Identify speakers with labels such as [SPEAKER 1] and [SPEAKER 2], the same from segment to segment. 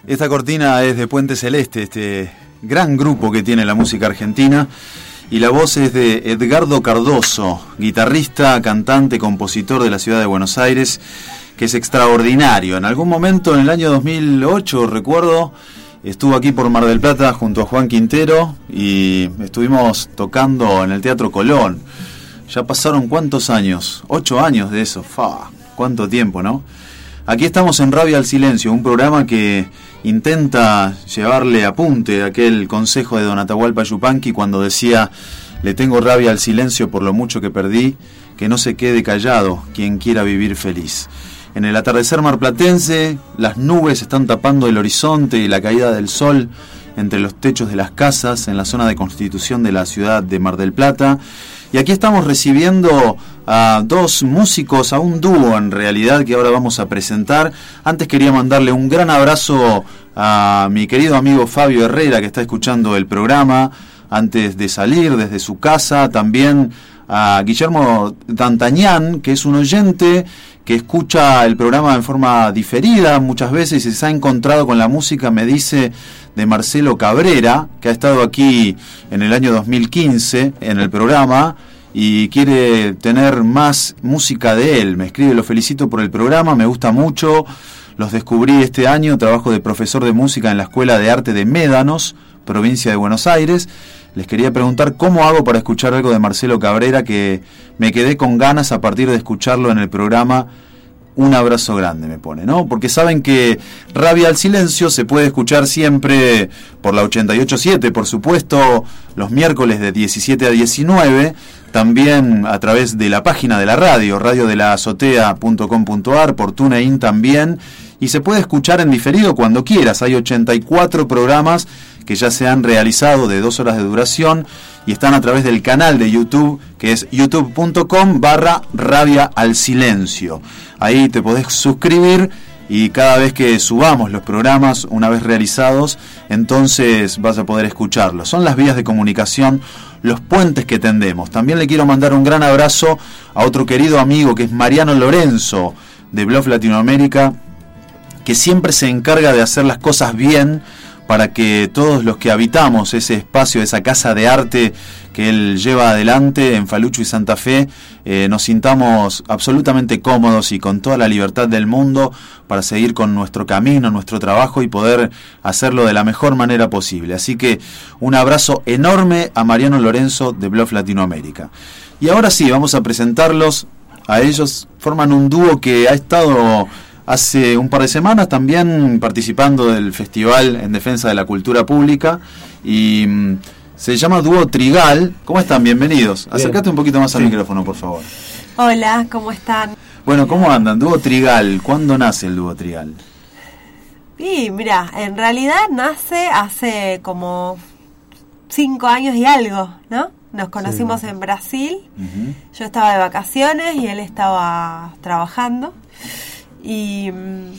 [SPEAKER 1] Esta cortina es de Puente Celeste, este gran grupo que tiene la música argentina, y la voz es de Edgardo Cardoso, guitarrista, cantante, compositor de la ciudad de Buenos Aires, que es extraordinario. En algún momento, en el año 2008, recuerdo, estuvo aquí por Mar del Plata junto a Juan Quintero y estuvimos tocando en el Teatro Colón. Ya pasaron ¿cuántos años? 8 años de eso. Cuánto tiempo, ¿no? Aquí estamos en Rabia al Silencio, un programa que intenta llevarle apunte a aquel consejo de don Atahualpa Yupanqui cuando decía: le tengo rabia al silencio por lo mucho que perdí, que no se quede callado quien quiera vivir feliz. En el atardecer marplatense, las nubes están tapando el horizonte y la caída del sol entre los techos de las casas en la zona de Constitución de la ciudad de Mar del Plata. Y aquí estamos recibiendo a dos músicos, a un dúo en realidad, que ahora vamos a presentar. Antes quería mandarle un gran abrazo a mi querido amigo Fabio Herrera, que está escuchando el programa antes de salir desde su casa. También a Guillermo D'Antañán, que es un oyente que escucha el programa en forma diferida muchas veces y se ha encontrado con la música, me dice, de Marcelo Cabrera, que ha estado aquí en el año 2015 en el programa y quiere tener más música de él. Me escribe: lo felicito por el programa, me gusta mucho, los descubrí este año, trabajo de profesor de música en la Escuela de Arte de Médanos, provincia de Buenos Aires. Les quería preguntar cómo hago para escuchar algo de Marcelo Cabrera, que me quedé con ganas a partir de escucharlo en el programa. Un abrazo grande, me pone, ¿no? Porque saben que Rabia al Silencio se puede escuchar siempre por la 88.7, por supuesto, los miércoles de 17 a 19, también a través de la página de la radio, radiodelazotea.com.ar, por TuneIn también, y se puede escuchar en diferido cuando quieras. Hay 84 programas que ya se han realizado de 2 horas de duración y están a través del canal de YouTube, que es youtube.com/Rabia al Silencio. Ahí te podés suscribir y cada vez que subamos los programas, una vez realizados, entonces vas a poder escucharlos. Son las vías de comunicación, los puentes que tendemos. También le quiero mandar un gran abrazo a otro querido amigo que es Mariano Lorenzo, de Bluff Latinoamérica, que siempre se encarga de hacer las cosas bien para que todos los que habitamos ese espacio, esa casa de arte que él lleva adelante en Falucho y Santa Fe, nos sintamos absolutamente cómodos y con toda la libertad del mundo para seguir con nuestro camino, nuestro trabajo y poder hacerlo de la mejor manera posible. Así que un abrazo enorme a Mariano Lorenzo de Bluff Latinoamérica. Y ahora sí, vamos a presentarlos a ellos. Forman un dúo que ha estado hace un par de semanas también participando del Festival en Defensa de la Cultura Pública y se llama Dúo Trigal. ¿Cómo están? Bienvenidos. Bien. Acércate un poquito más al micrófono, por favor.
[SPEAKER 2] Hola, ¿cómo están?
[SPEAKER 1] Bueno, ¿cómo andan? Dúo Trigal, ¿cuándo nace el Dúo Trigal?
[SPEAKER 2] Y mira, en realidad nace hace como 5 años y algo, ¿no? Nos conocimos en Brasil. Uh-huh. Yo estaba de vacaciones y él estaba trabajando. Y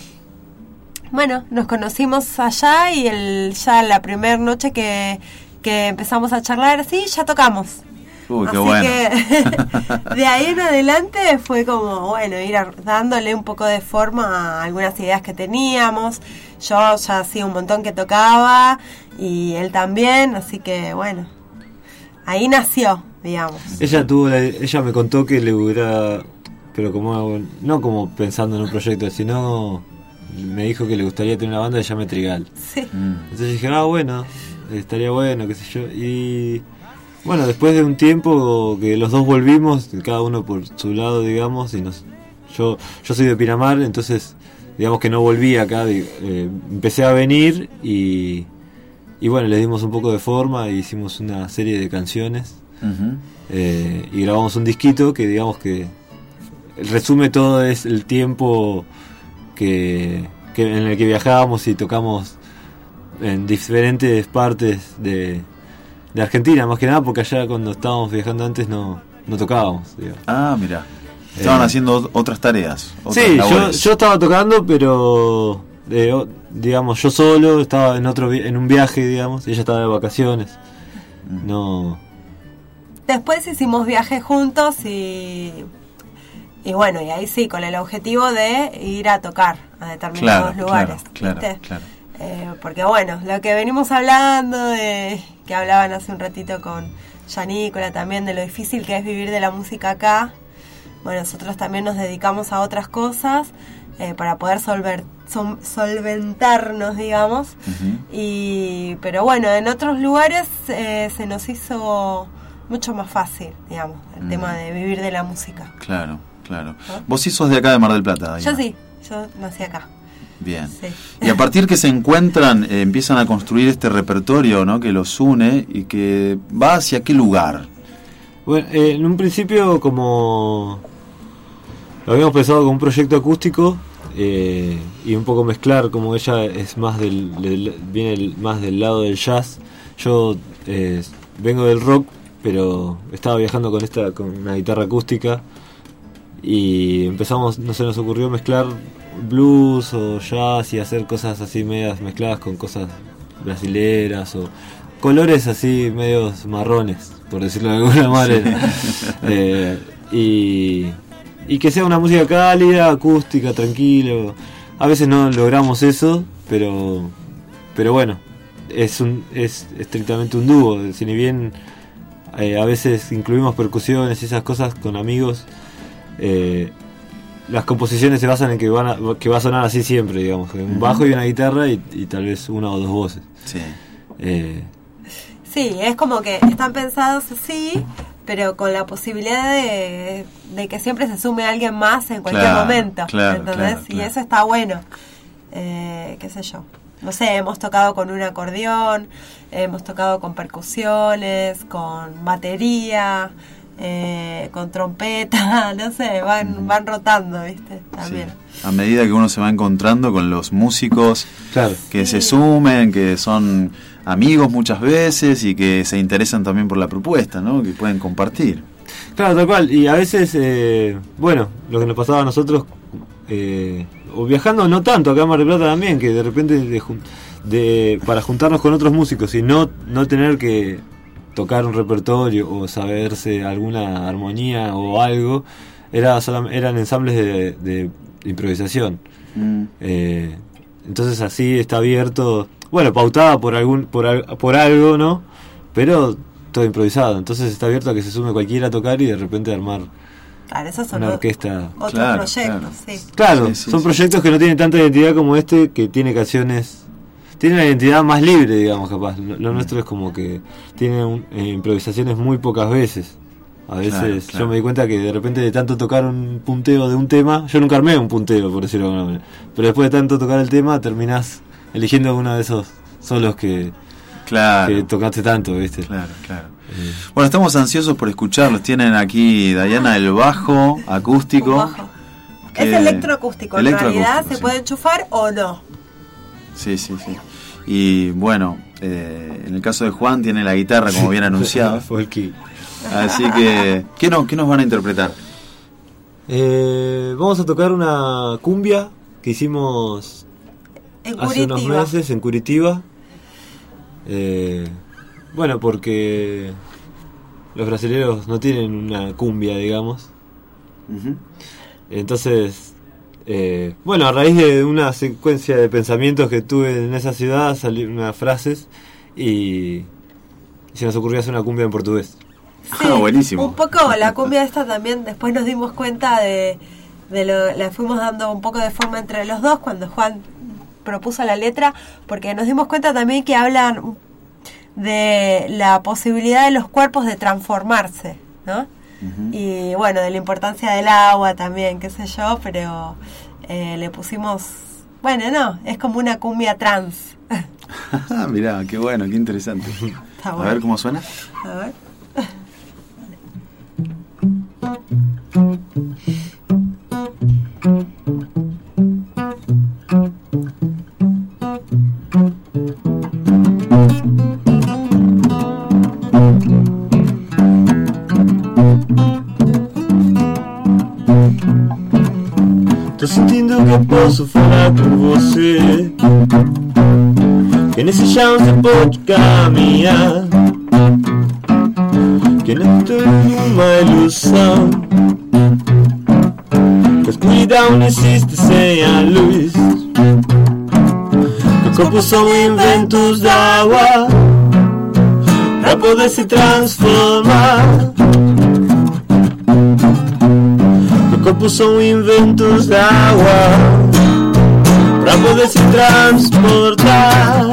[SPEAKER 2] bueno, nos conocimos allá y ya la primera noche que empezamos a charlar, sí, ya tocamos.
[SPEAKER 1] Uy, qué
[SPEAKER 2] así
[SPEAKER 1] bueno.
[SPEAKER 2] Que de ahí en adelante fue como, bueno, ir dándole un poco de forma a algunas ideas que teníamos. Yo ya hacía un montón que tocaba y él también, así que bueno, ahí nació, digamos.
[SPEAKER 3] Ella me contó que le hubiera... pero no como pensando en un proyecto, sino me dijo que le gustaría tener una banda de Llame Trigal.
[SPEAKER 2] Sí.
[SPEAKER 3] Entonces dije, bueno, estaría bueno, qué sé yo. Y bueno, después de un tiempo que los dos volvimos, cada uno por su lado, digamos, y yo soy de Pinamar, entonces digamos que no volví acá, empecé a venir y bueno, le dimos un poco de forma e hicimos una serie de canciones. Uh-huh. Y grabamos un disquito que digamos que resume todo es el tiempo en el que viajábamos y tocamos en diferentes partes de Argentina, más que nada porque allá cuando estábamos viajando antes no tocábamos, digamos.
[SPEAKER 1] Ah, mira, estaban haciendo otras tareas,
[SPEAKER 3] sí, yo estaba tocando, pero digamos yo solo estaba en un viaje, digamos, ella estaba de vacaciones. No.
[SPEAKER 2] Después hicimos viajes juntos y bueno, y ahí sí, con el objetivo de ir a tocar a determinados lugares.
[SPEAKER 1] Claro.
[SPEAKER 2] Porque bueno, lo que venimos hablando, que hablaban hace un ratito con Yanícola también, de lo difícil que es vivir de la música acá. Bueno, nosotros también nos dedicamos a otras cosas para poder solventarnos, digamos. Pero bueno, en otros lugares se nos hizo mucho más fácil, digamos, el tema de vivir de la música.
[SPEAKER 1] Claro, claro. ¿No? Vos sí sos de acá de Mar del Plata, Diana.
[SPEAKER 2] Yo sí, yo nací acá.
[SPEAKER 1] Bien. Sí. Y a partir que se encuentran, empiezan a construir este repertorio, ¿no?, que los une y que va hacia qué lugar.
[SPEAKER 3] Bueno, en un principio como lo habíamos pensado como un proyecto acústico y un poco mezclar, como ella es más viene más del lado del jazz. Yo vengo del rock, pero estaba viajando con una guitarra acústica y empezamos, no se nos ocurrió mezclar blues o jazz y hacer cosas así medias mezcladas con cosas brasileras o colores así medios marrones, por decirlo de alguna manera. Y que sea una música cálida, acústica, tranquilo. A veces no logramos eso, pero bueno, es estrictamente un dúo. Si bien a veces incluimos percusiones y esas cosas con amigos, las composiciones se basan en que va a sonar así siempre, digamos, un bajo y una guitarra y tal vez una o dos voces.
[SPEAKER 1] Sí.
[SPEAKER 2] Sí, es como que están pensados así, pero con la posibilidad de que siempre se sume alguien más en cualquier momento, ¿entendés? Y eso está bueno, qué sé yo. No sé, hemos tocado con un acordeón, hemos tocado con percusiones, con batería, con trompeta, no sé, van rotando, ¿viste? También.
[SPEAKER 1] Sí. A medida que uno se va encontrando con los músicos que se sumen, que son amigos muchas veces y que se interesan también por la propuesta, ¿no?, que pueden compartir.
[SPEAKER 3] Claro, tal cual. Y a veces, bueno, lo que nos pasaba a nosotros, o viajando no tanto acá en Mar del Plata también, que de repente para juntarnos con otros músicos y no tener que tocar un repertorio o saberse alguna armonía o algo, eran ensambles de improvisación. Entonces así está abierto, bueno, pautada por algo, ¿no? Pero todo improvisado. Entonces está abierto a que se sume cualquiera a tocar y de repente armar una orquesta.
[SPEAKER 2] Otros proyectos, sí.
[SPEAKER 3] Claro, son proyectos que no tienen tanta identidad como este, que tiene canciones. Tiene una identidad más libre, digamos, capaz. Lo nuestro es como que tiene improvisaciones muy pocas veces. A veces yo me di cuenta que de repente de tanto tocar un punteo de un tema, yo nunca armé un punteo, por decirlo de alguna manera, pero después de tanto tocar el tema terminás eligiendo uno de esos solos que tocaste tanto, ¿viste?
[SPEAKER 1] Claro. Bueno, estamos ansiosos por escucharlos. Tienen aquí, Diana, el bajo acústico.
[SPEAKER 2] Bajo. Es electroacústico, en realidad se puede enchufar o no.
[SPEAKER 1] Sí. Y bueno, en el caso de Juan tiene la guitarra, como bien anunciado. Así que, ¿qué nos van a interpretar?
[SPEAKER 3] Vamos a tocar una cumbia que hicimos hace unos meses en Curitiba. Bueno, porque los brasileños no tienen una cumbia, digamos. Entonces, bueno, a raíz de una secuencia de pensamientos que tuve en esa ciudad, salieron unas frases y se nos ocurrió hacer una cumbia en portugués.
[SPEAKER 2] Sí,
[SPEAKER 1] buenísimo.
[SPEAKER 2] Un poco la cumbia esta también, después nos dimos cuenta la fuimos dando un poco de forma entre los dos cuando Juan propuso la letra, porque nos dimos cuenta también que hablan de la posibilidad de los cuerpos de transformarse, ¿no? Y bueno, de la importancia del agua también, qué sé yo, pero le pusimos, bueno, no, es como una cumbia trans.
[SPEAKER 1] Mirá, qué bueno, qué interesante.
[SPEAKER 2] Está bueno.
[SPEAKER 1] A ver cómo suena.
[SPEAKER 2] A ver.
[SPEAKER 3] Tô sentindo que posso falar com você, que nesse chão você pode caminhar, que não estou numa ilusão, que a escuridão não existe sem a luz, que corpo são inventos d'água pra poder se transformar. Meu corpo são inventos d'água pra poder se transportar.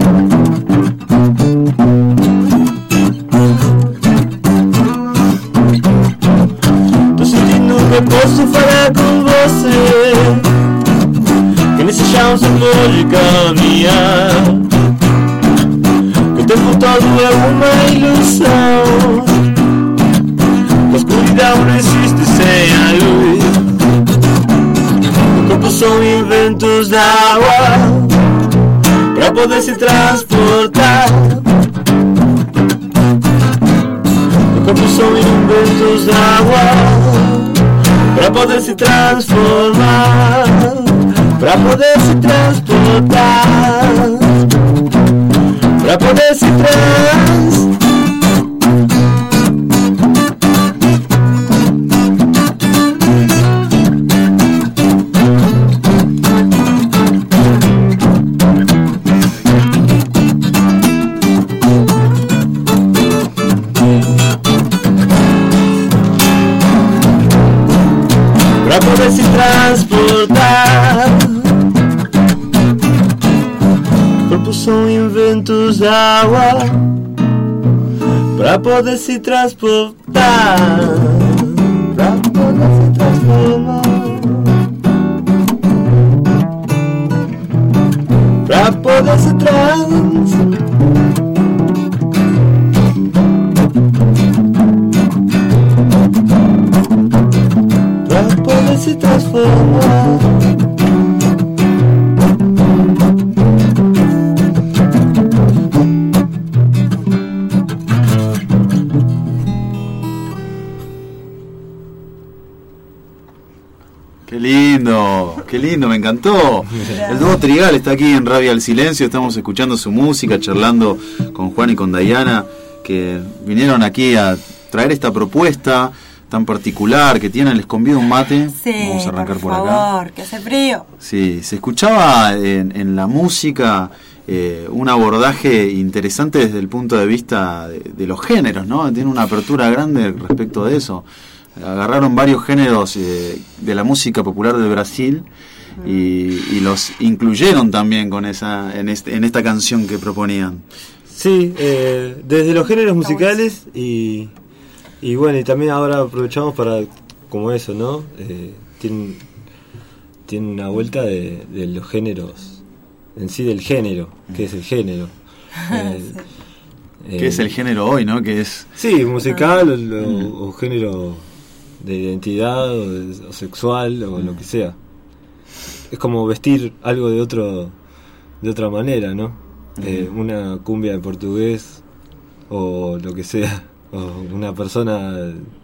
[SPEAKER 3] Tô sentindo que posso falar com você, que nesse chão só pode caminhar, que o tempo todo é uma ilusão, que a escuridão não existe sem a luz. O corpo são inventos d'água pra poder se transportar. O corpo são inventos d'água pra poder se transformar, pra poder se transportar, pra poder se transportar. Corpos são inventos d'água pra poder se transportar, pra poder se transformar, pra poder se transformar. Se transformar.
[SPEAKER 1] Qué lindo, me encantó. El dúo Trigal está aquí en Rabia al Silencio, estamos escuchando su música, charlando con Juan y con Dayana, que vinieron aquí a traer esta propuesta tan particular que tienen. Les convido un mate.
[SPEAKER 2] Sí,
[SPEAKER 1] vamos a arrancar por
[SPEAKER 2] favor,
[SPEAKER 1] acá.
[SPEAKER 2] Que hace frío.
[SPEAKER 1] Sí, se escuchaba en la música un abordaje interesante desde el punto de vista de los géneros, ¿no? Tiene una apertura grande respecto de eso. Agarraron varios géneros de la música popular de Brasil y los incluyeron también con en esta canción que proponían.
[SPEAKER 3] Sí, desde los géneros musicales y bueno, y también ahora aprovechamos para, como eso, ¿no? Tiene una vuelta de los géneros, en sí del género, ¿qué es el género?
[SPEAKER 1] ¿Qué es el género hoy, no? ¿Qué es?
[SPEAKER 3] Sí, musical o género de identidad o sexual o lo que sea. Es como vestir algo de otra manera, ¿no? Una cumbia en portugués o lo que sea. O una persona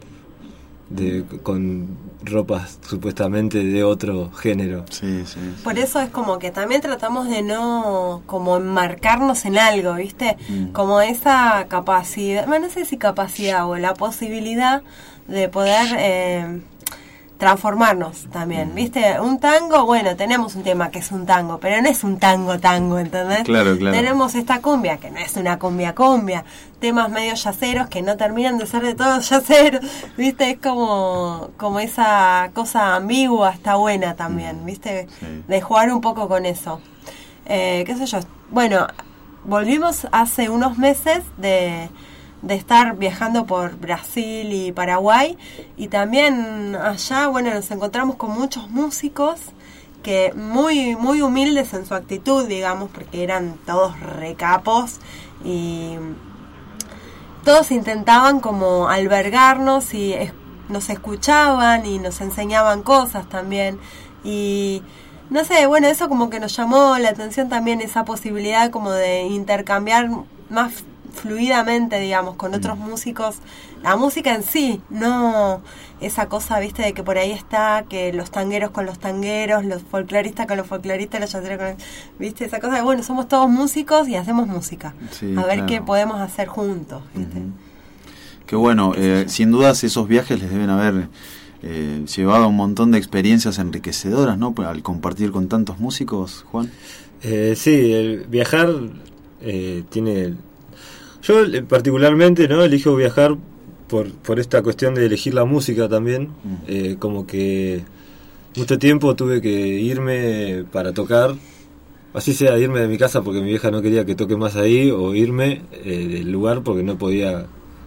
[SPEAKER 3] con ropas supuestamente de otro género.
[SPEAKER 1] Sí, sí.
[SPEAKER 2] Por eso es como que también tratamos de no como enmarcarnos en algo, ¿viste? Como esa capacidad, bueno, no sé si capacidad o la posibilidad de poder transformarnos también, ¿viste? Un tango, bueno, tenemos un tema que es un tango, pero no es un tango, ¿entendés?
[SPEAKER 1] Claro.
[SPEAKER 2] Tenemos esta cumbia, que no es una cumbia, temas medio yaceros que no terminan de ser de todos yaceros, ¿viste? Es como esa cosa ambigua, está buena también, ¿viste? Sí. De jugar un poco con eso. ¿Qué sé yo? Bueno, volvimos hace unos meses de estar viajando por Brasil y Paraguay, y también allá, bueno, nos encontramos con muchos músicos que muy muy humildes en su actitud, digamos, porque eran todos recapos y todos intentaban como albergarnos y nos escuchaban y nos enseñaban cosas también, y no sé, bueno, eso como que nos llamó la atención también, esa posibilidad como de intercambiar más fluidamente, digamos, con otros músicos, la música en sí, no esa cosa, viste, de que por ahí está, que los tangueros con los tangueros, los folcloristas con los folcloristas, los yaceros con, viste, esa cosa de, bueno, somos todos músicos y hacemos música,
[SPEAKER 1] sí,
[SPEAKER 2] a ver
[SPEAKER 1] claro.
[SPEAKER 2] qué podemos hacer juntos, ¿viste?
[SPEAKER 1] Qué bueno, sin dudas esos viajes les deben haber llevaba un montón de experiencias enriquecedoras, ¿no? Al compartir con tantos músicos, Juan.
[SPEAKER 3] Sí, el viajar tiene... Yo particularmente, ¿no? Elijo viajar por esta cuestión de elegir la música también. Como que mucho tiempo tuve que irme para tocar, así sea irme de mi casa porque mi vieja no quería que toque más ahí, o irme del lugar porque no podía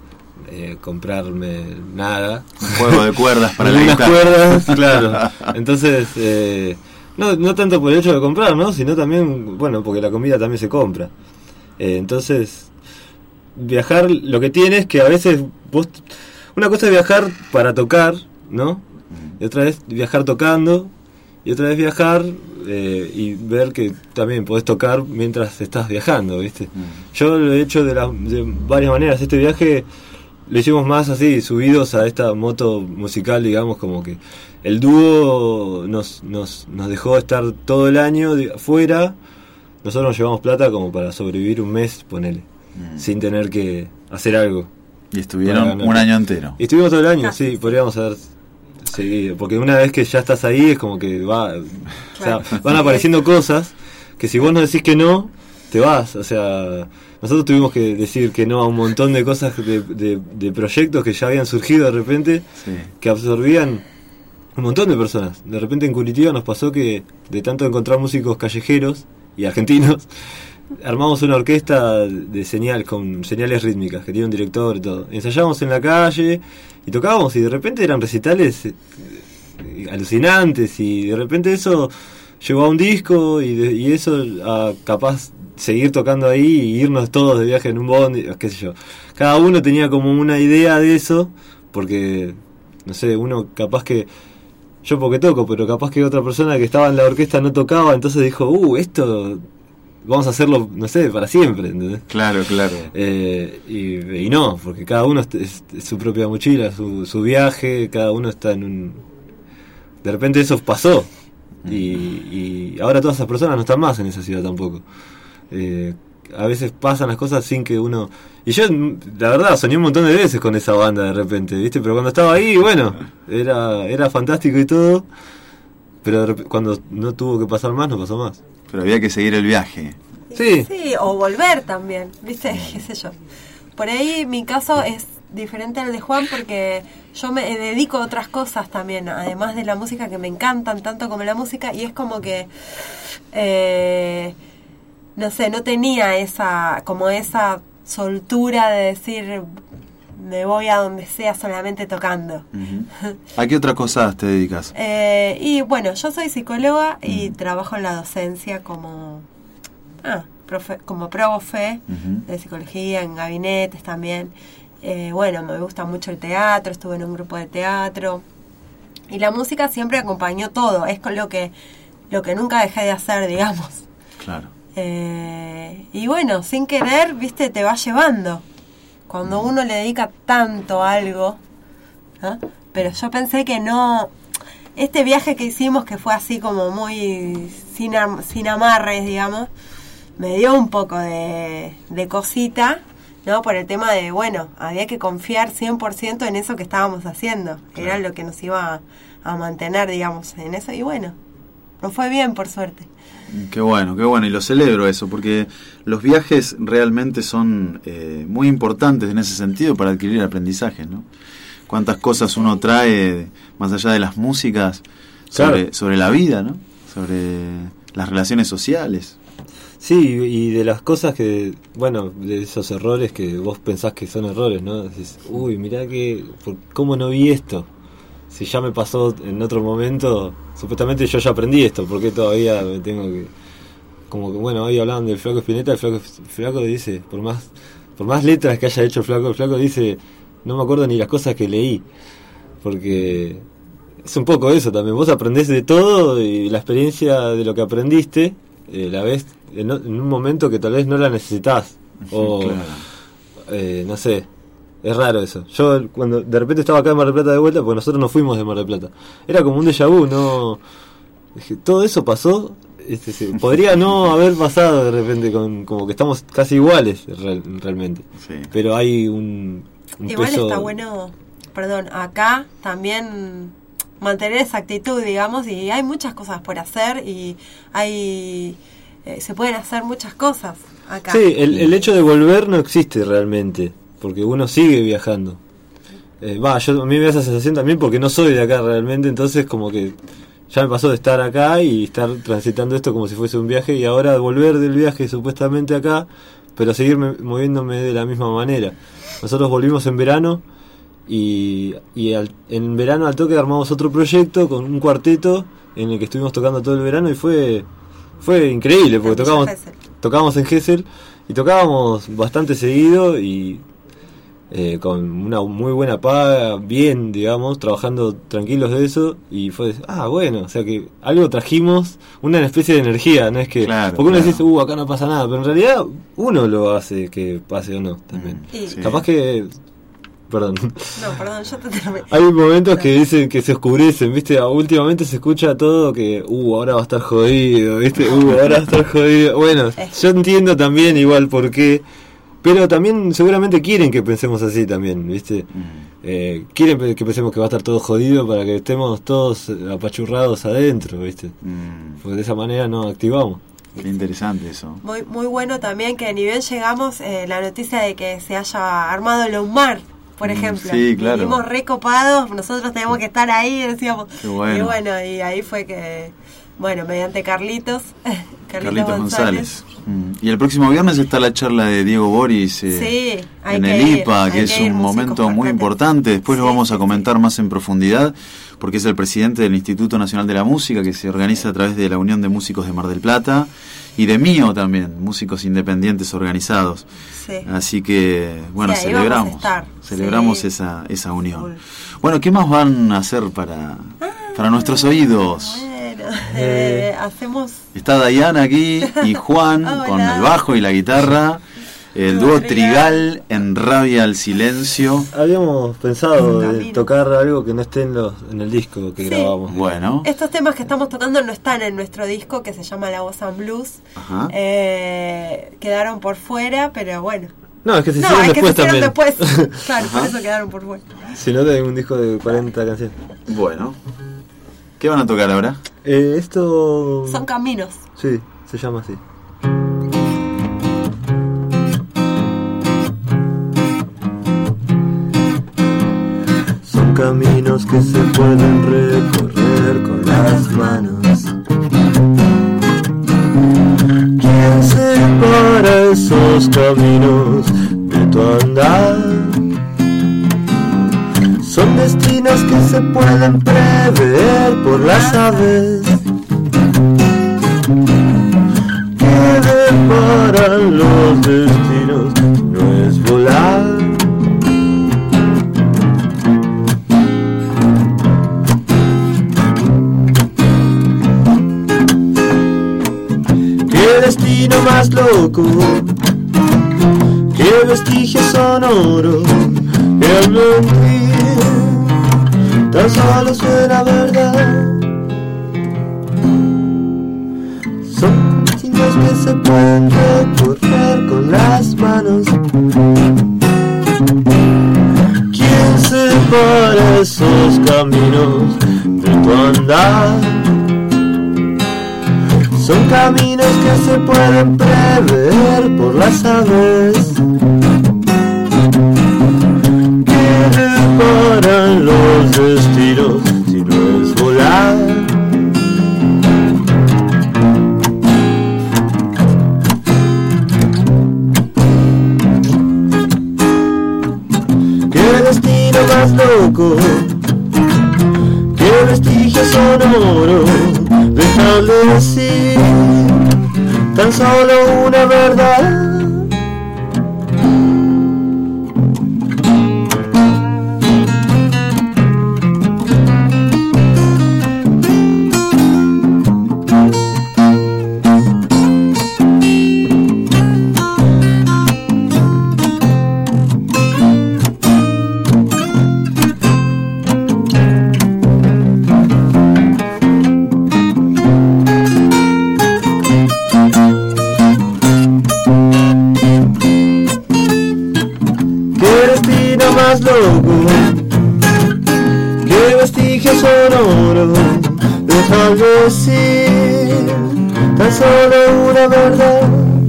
[SPEAKER 3] comprarme nada.
[SPEAKER 1] Un juego de cuerdas para la
[SPEAKER 3] unas
[SPEAKER 1] guitarra.
[SPEAKER 3] Cuerdas, claro. Entonces, no tanto por el hecho de comprar, ¿no? Sino también, bueno, porque la comida también se compra. Entonces, viajar lo que tiene es que a veces una cosa es viajar para tocar, ¿no? Y otra vez viajar tocando, y otra vez viajar y ver que también podés tocar mientras estás viajando, ¿viste? Yo lo he hecho de varias maneras. Este viaje lo hicimos más así, subidos a esta moto musical, digamos, como que el dúo nos dejó estar todo el año afuera. Nosotros nos llevamos plata como para sobrevivir un mes, ponele, sin tener que hacer algo.
[SPEAKER 1] Y estuvieron un año entero.
[SPEAKER 3] Y estuvimos todo el año, sí, podríamos haber seguido. Porque una vez que ya estás ahí es como que o sea, van apareciendo cosas que si vos no decís que no, te vas. O sea, nosotros tuvimos que decir que no a un montón de cosas, de proyectos que ya habían surgido de repente, que absorbían un montón de personas. De repente en Curitiba nos pasó que de tanto encontrar músicos callejeros y argentinos, armamos una orquesta de con señales rítmicas que tiene un director y todo. Ensayábamos en la calle y tocábamos, y de repente eran recitales alucinantes, y de repente eso llegó a un disco, y eso a capaz seguir tocando ahí y irnos todos de viaje en un bondi, qué sé yo. Cada uno tenía como una idea de eso, porque no sé, uno capaz que yo porque toco, pero capaz que otra persona que estaba en la orquesta no tocaba, entonces dijo, esto vamos a hacerlo, no sé, para siempre, ¿entendés?
[SPEAKER 1] Claro.
[SPEAKER 3] Y no, porque cada uno es su propia mochila, su viaje, cada uno está en un... De repente eso pasó, y ahora todas esas personas no están más en esa ciudad tampoco. A veces pasan las cosas sin que uno... Y yo, la verdad, soñé un montón de veces con esa banda de repente, ¿viste? Pero cuando estaba ahí, bueno, era fantástico y todo, pero cuando no tuvo que pasar más, no pasó más.
[SPEAKER 1] Pero había que seguir el viaje.
[SPEAKER 3] Sí,
[SPEAKER 2] o volver también, ¿viste? Qué sé yo. Por ahí mi caso es diferente al de Juan, porque yo me dedico a otras cosas también, además de la música, que me encantan tanto como la música, y es como que no sé, no tenía esa soltura de decir me voy a donde sea solamente tocando.
[SPEAKER 1] ¿A qué otras cosas te dedicas?
[SPEAKER 2] Y bueno, yo soy psicóloga y trabajo en la docencia como profe de psicología, en gabinetes también. Bueno, me gusta mucho el teatro, estuve en un grupo de teatro, y la música siempre acompañó todo, es con lo que nunca dejé de hacer, digamos.
[SPEAKER 1] Claro.
[SPEAKER 2] Y bueno, sin querer, viste, te va llevando cuando uno le dedica tanto a algo, ¿no? Pero yo pensé que no, este viaje que hicimos, que fue así como muy sin amarres, digamos, me dio un poco de cosita, ¿no? Por el tema de, bueno, había que confiar 100% en eso que estábamos haciendo, que era lo que nos iba a mantener, digamos, en eso. Y bueno, nos fue bien, por suerte.
[SPEAKER 1] Qué bueno, y lo celebro eso, porque los viajes realmente son muy importantes en ese sentido para adquirir aprendizaje, ¿no? Cuántas cosas uno trae, más allá de las músicas, sobre la vida, ¿no? Sobre las relaciones sociales.
[SPEAKER 3] Sí, y de las cosas que, bueno, de esos errores que vos pensás que son errores, ¿no? Decís, mirá ¿cómo no vi esto? Si ya me pasó en otro momento, supuestamente yo ya aprendí esto, ¿por qué todavía me tengo que...? Como que, bueno, hoy hablaban del Flaco Spinetta, el Flaco dice, por más letras que haya hecho el Flaco dice, no me acuerdo ni las cosas que leí, porque es un poco eso también, vos aprendés de todo, y la experiencia de lo que aprendiste, la ves en un momento que tal vez no la necesitas, o claro. No sé. Es raro eso. Yo cuando de repente estaba acá en Mar del Plata de vuelta, porque nosotros nos fuimos de Mar del Plata, era como un déjà vu, ¿no? Dije, todo eso pasó, podría no haber pasado de repente, como que estamos casi iguales realmente.
[SPEAKER 1] Sí.
[SPEAKER 3] Pero hay un
[SPEAKER 2] igual
[SPEAKER 3] peso...
[SPEAKER 2] está bueno, perdón, acá también mantener esa actitud, digamos, y hay muchas cosas por hacer y se pueden hacer muchas cosas acá.
[SPEAKER 3] Sí, el hecho de volver no existe realmente, porque uno sigue viajando. A mí me da esa sensación también porque no soy de acá realmente, entonces como que ya me pasó de estar acá y estar transitando esto como si fuese un viaje, y ahora volver del viaje supuestamente acá, pero seguir moviéndome de la misma manera. Nosotros volvimos en verano y en verano al toque armamos otro proyecto con un cuarteto en el que estuvimos tocando todo el verano y fue increíble porque tocábamos en Gesell y tocábamos bastante seguido y con una muy buena paga, bien, digamos, trabajando tranquilos de eso, y fue, bueno, o sea que algo trajimos, una especie de energía, no es que,
[SPEAKER 1] claro,
[SPEAKER 3] porque uno dice, acá no pasa nada, pero en realidad uno lo hace que pase o no, también.
[SPEAKER 2] Sí.
[SPEAKER 3] Capaz que, perdón,
[SPEAKER 2] yo te terminé.
[SPEAKER 3] hay momentos que dicen que se oscurecen, viste, últimamente se escucha todo que, ahora va a estar jodido, viste, ahora va a estar jodido, bueno, yo entiendo también igual por qué. Pero también seguramente quieren que pensemos así también, ¿viste? Quieren que pensemos que va a estar todo jodido para que estemos todos apachurrados adentro, ¿viste? Porque de esa manera nos activamos.
[SPEAKER 1] Qué interesante eso.
[SPEAKER 2] Muy, muy bueno también que ni bien llegamos la noticia de que se haya armado el UMAR, por ejemplo.
[SPEAKER 1] Sí, claro.
[SPEAKER 2] Vinimos recopados, nosotros tenemos que estar ahí, decíamos.
[SPEAKER 1] Qué bueno.
[SPEAKER 2] Y bueno, y ahí fue que, mediante Carlitos
[SPEAKER 1] González. Y el próximo viernes está la charla de Diego Boris en el IPA, que es un momento muy importante. Después lo vamos a comentar más en profundidad, porque es el presidente del Instituto Nacional de la Música, que se organiza a través de la Unión de Músicos de Mar del Plata, y de MIO también, músicos independientes organizados. Sí. Así que, bueno, celebramos esa unión. Bueno, ¿qué más van a hacer para nuestros oídos?
[SPEAKER 2] Hacemos...
[SPEAKER 1] Está Dayana aquí y Juan con el bajo y la guitarra, el dúo Trigal en Rabia al Silencio.
[SPEAKER 3] Habíamos pensado de tocar algo que no esté en el disco que grabamos.
[SPEAKER 1] Bueno,
[SPEAKER 2] estos temas que estamos tocando no están en nuestro disco, que se llama La Voz and Blues. Quedaron por fuera, pero bueno.
[SPEAKER 3] No, es que se hicieron después también.
[SPEAKER 2] Claro, por eso quedaron por fuera.
[SPEAKER 3] Si no, tengo un disco de 40 canciones.
[SPEAKER 1] Bueno, ¿qué van a tocar ahora?
[SPEAKER 3] Esto...
[SPEAKER 2] Son Caminos.
[SPEAKER 3] Sí, se llama así. Son caminos que se pueden recorrer con las manos. ¿Quién separa esos caminos de tu andar? Son destinos que se pueden prever por las aves que deparan los destinos, no es volar. Qué destino más loco, qué vestigio sonoro, el mentir tan solo suena verdad. Son destinos que se pueden recorrer con las manos. ¿Quién separa esos caminos de tu andar? Son caminos que se pueden prever por las aves que deparan los destinos, si no es volar. Qué destino más loco, qué vestigio sonoro, dejarle decir tan solo una verdad.
[SPEAKER 4] decir tan solo una verdad.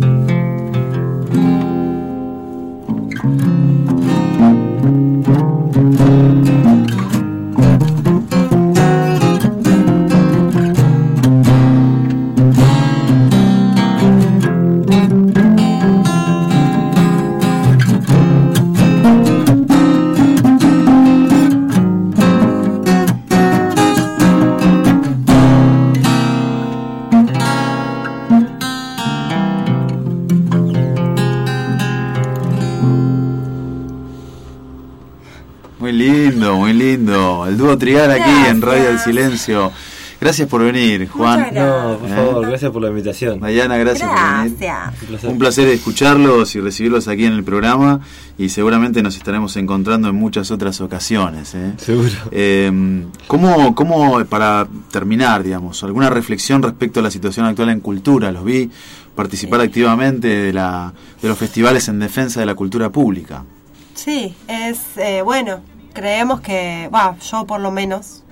[SPEAKER 1] Muy lindo. El dúo Trigal aquí en Radio del Silencio. Gracias por venir, Juan.
[SPEAKER 3] No, por favor, gracias por la invitación.
[SPEAKER 1] Dayana, gracias por venir. Un placer escucharlos y recibirlos aquí en el programa, y seguramente nos estaremos encontrando en muchas otras ocasiones.
[SPEAKER 3] Seguro.
[SPEAKER 1] ¿Cómo, para terminar, digamos, alguna reflexión respecto a la situación actual en cultura? Los vi participar activamente de los festivales en defensa de la cultura pública.
[SPEAKER 2] Sí, es bueno, creemos que, yo por lo menos,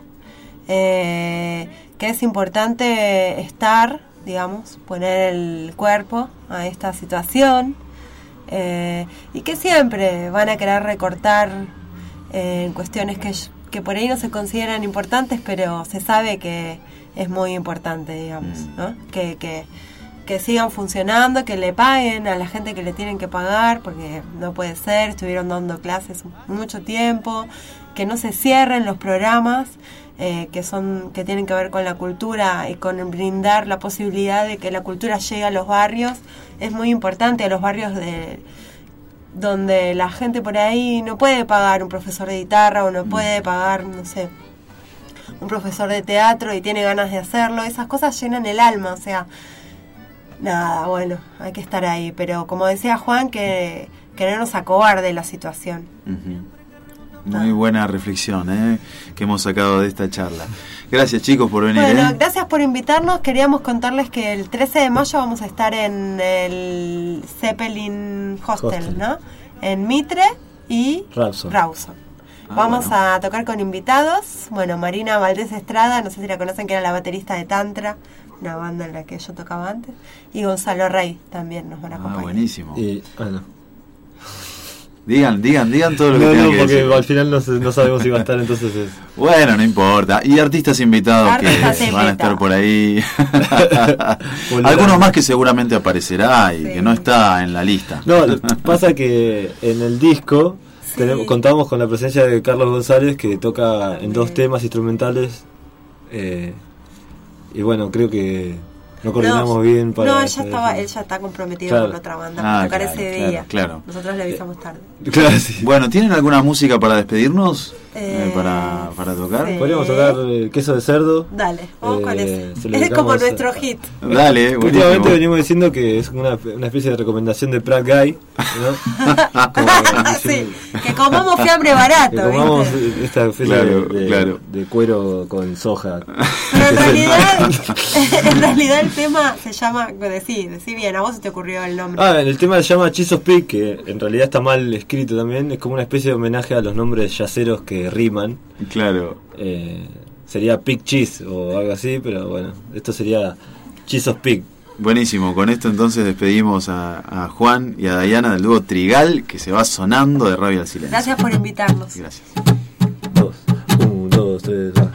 [SPEAKER 2] que es importante estar, digamos, poner el cuerpo a esta situación, y que siempre van a querer recortar en cuestiones que por ahí no se consideran importantes, pero se sabe que es muy importante, digamos, ¿no? Que sigan funcionando, que le paguen a la gente que le tienen que pagar, porque no puede ser, estuvieron dando clases mucho tiempo, que no se cierren los programas que tienen que ver con la cultura y con brindar la posibilidad de que la cultura llegue a los barrios. Es muy importante, a los barrios donde la gente por ahí no puede pagar un profesor de guitarra o no puede pagar, no sé, un profesor de teatro y tiene ganas de hacerlo. Esas cosas llenan el alma, o sea, nada, bueno, hay que estar ahí, pero como decía Juan, que no nos acobarde la situación.
[SPEAKER 1] Muy buena reflexión que hemos sacado de esta charla. Gracias, chicos, por venir.
[SPEAKER 2] Bueno, gracias por invitarnos. Queríamos contarles que el 13 de mayo vamos a estar en el Zeppelin Hostel, ¿no? En Mitre y Rawson. Vamos a tocar con invitados. Bueno, Marina Valdés Estrada, no sé si la conocen, que era la baterista de Tantra, una banda en la que yo tocaba antes, y Gonzalo Rey también nos van a acompañar.
[SPEAKER 1] Buenísimo.
[SPEAKER 3] Y, bueno.
[SPEAKER 1] Digan todo lo que tengan que decir.
[SPEAKER 3] Porque al final no sabemos si va a estar, entonces es...
[SPEAKER 1] Bueno, no importa. Y artistas invitados que van a estar por ahí. Algunos más que seguramente aparecerá y que no está en la lista.
[SPEAKER 3] No, pasa que en el disco contamos con la presencia de Carlos González, que toca en 2 temas instrumentales, y bueno, creo que no coordinamos bien para...
[SPEAKER 2] No, él ya está comprometido con otra banda para tocar ese día.
[SPEAKER 1] Claro.
[SPEAKER 2] Nosotros le avisamos tarde.
[SPEAKER 3] Claro, sí.
[SPEAKER 1] Bueno, ¿tienen alguna música para despedirnos? Para tocar.
[SPEAKER 3] Sí. Podríamos tocar Queso de Cerdo.
[SPEAKER 2] Dale, vamos con ese. Es como nuestro hit.
[SPEAKER 1] Dale, buenísimo.
[SPEAKER 3] Últimamente venimos diciendo que es una especie de recomendación de Pratt Guy, ¿no?
[SPEAKER 2] Sí, que comamos fiambre barato.
[SPEAKER 3] Que comamos esta especie de cuero con soja.
[SPEAKER 2] Pero en realidad el tema se llama, decí bien, a vos se te ocurrió el nombre.
[SPEAKER 3] El tema se llama Cheese of Pig, que en realidad está mal escrito también. Es como una especie de homenaje a los nombres yaceros que riman.
[SPEAKER 1] Claro.
[SPEAKER 3] Sería Pig Cheese o algo así, pero bueno, esto sería Cheese of Pig.
[SPEAKER 1] Buenísimo, con esto entonces despedimos a Juan y a Dayana del dúo Trigal, que se va sonando de Radio del Silencio.
[SPEAKER 2] Gracias por invitarnos.
[SPEAKER 1] Gracias.
[SPEAKER 3] 1, 2, 3, va.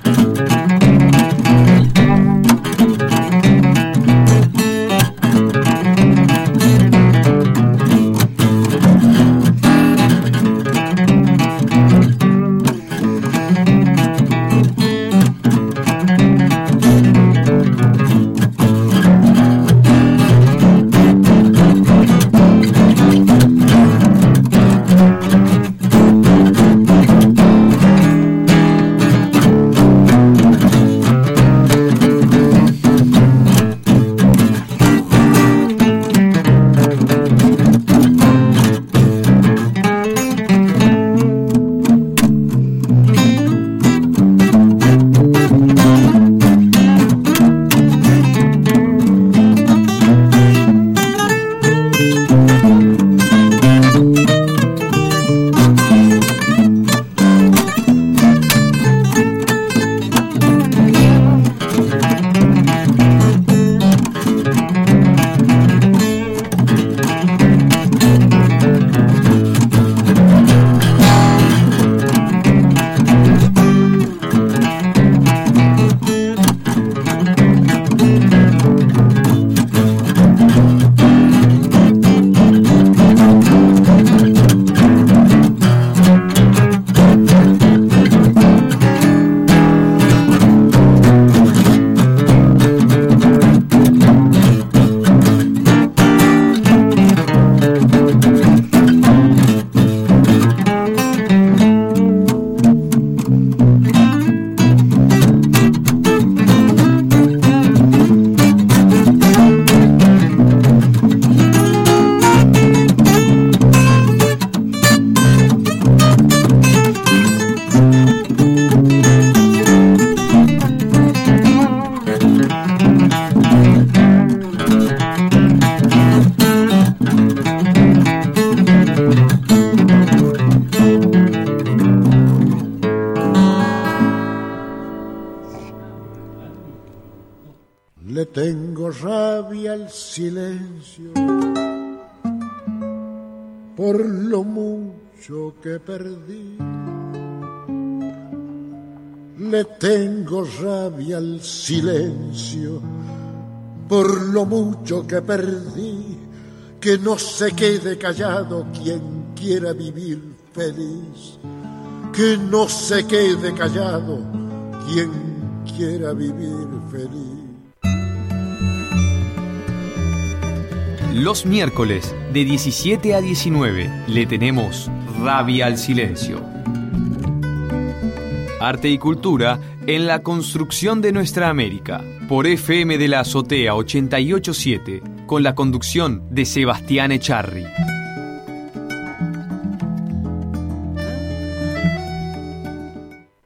[SPEAKER 5] silencio por lo mucho que perdí. Le tengo rabia al silencio por lo mucho que perdí. Que no se quede callado quien quiera vivir feliz. Que no se quede callado quien quiera vivir feliz.
[SPEAKER 6] Los miércoles de 17 a 19 le tenemos Rabia al Silencio. Arte y cultura en la construcción de nuestra América. Por FM de la Azotea 88.7, con la conducción de Sebastián Echarri.